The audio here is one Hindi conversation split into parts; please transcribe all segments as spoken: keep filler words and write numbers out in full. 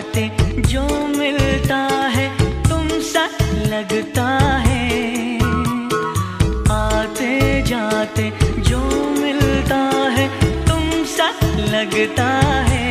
जाते जो मिलता है तुमसा लगता है, आते जाते जो मिलता है तुमसा लगता है।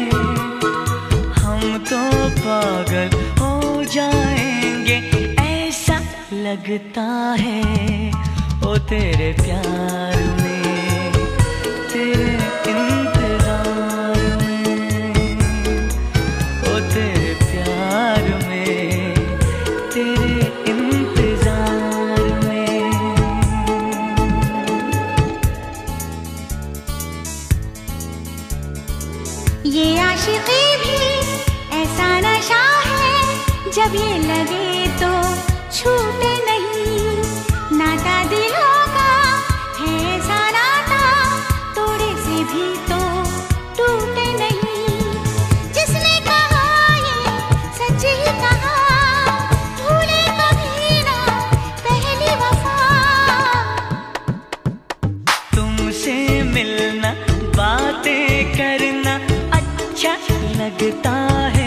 हम तो पागल हो जाएंगे ऐसा लगता है। ओ तेरे प्यार में, तेरे इंतजार में, ओ तेरे प्यार में, तेरे इंतजार में। ये आशिकी भी ऐसा नशा है, जब ये लगे तो छूटे नहीं। नाता दिलों का है ऐसा नाता, तोड़े से भी तो टूटे नहीं। जिसने कहा ये सच ही कहा, भूले कभी ना पहली वफा। तुमसे मिलना बातें करना अच्छा लगता है।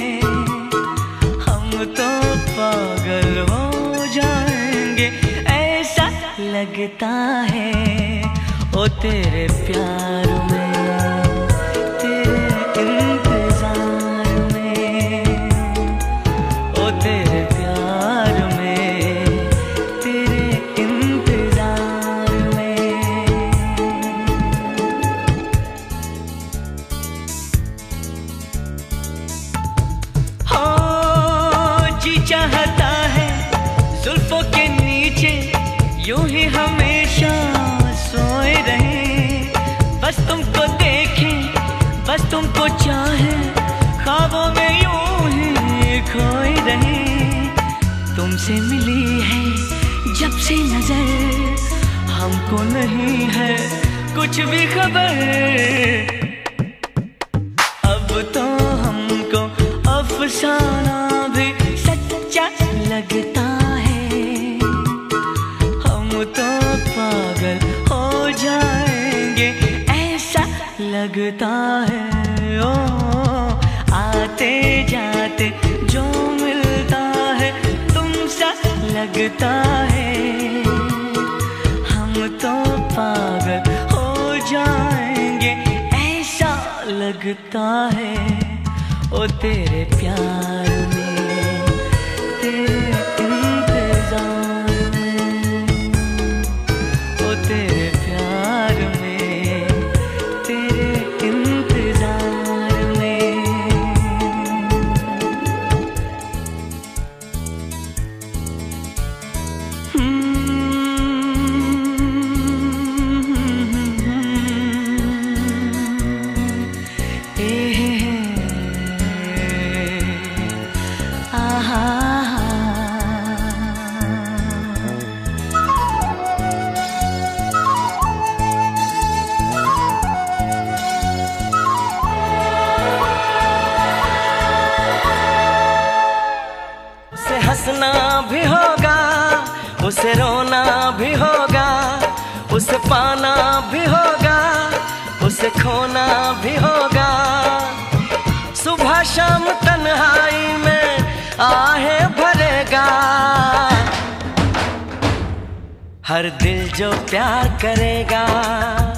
हम तो पागल हो जाएंगे ऐसा लगता है। ओ तेरे प्यार में, तेरे इंतजार में, ओ तेरे प्यार में, तेरे इंतजार में। हो जी चाहता है जुल्फों के नीचे यूं ही हमेशा सोए रहे। बस तुमको देखें, बस तुमको चाहें, ख्वाबों में यूं ही खोए रहे। तुमसे मिली है जब से नजर, हमको नहीं है कुछ भी खबर। अब तो हमको अफसाना भी सच्चा लगता है। हम तो पागल हो जाएंगे ऐसा लगता है। ओ आते जाते जो मिलता है तुमसा लगता है। हम तो पागल हो जाएंगे ऐसा लगता है। ओ तेरे प्यार में, तेरे इंतजार में, ओ तेरे प्यार में, तेरे इंतजार में। उसे हंसना भी होगा, उसे रोना भी होगा, उसे पाना भी होगा, उसे खोना भी होगा। सुबह शाम तन्हाई में आहे भरेगा। हर दिल जो प्यार करेगा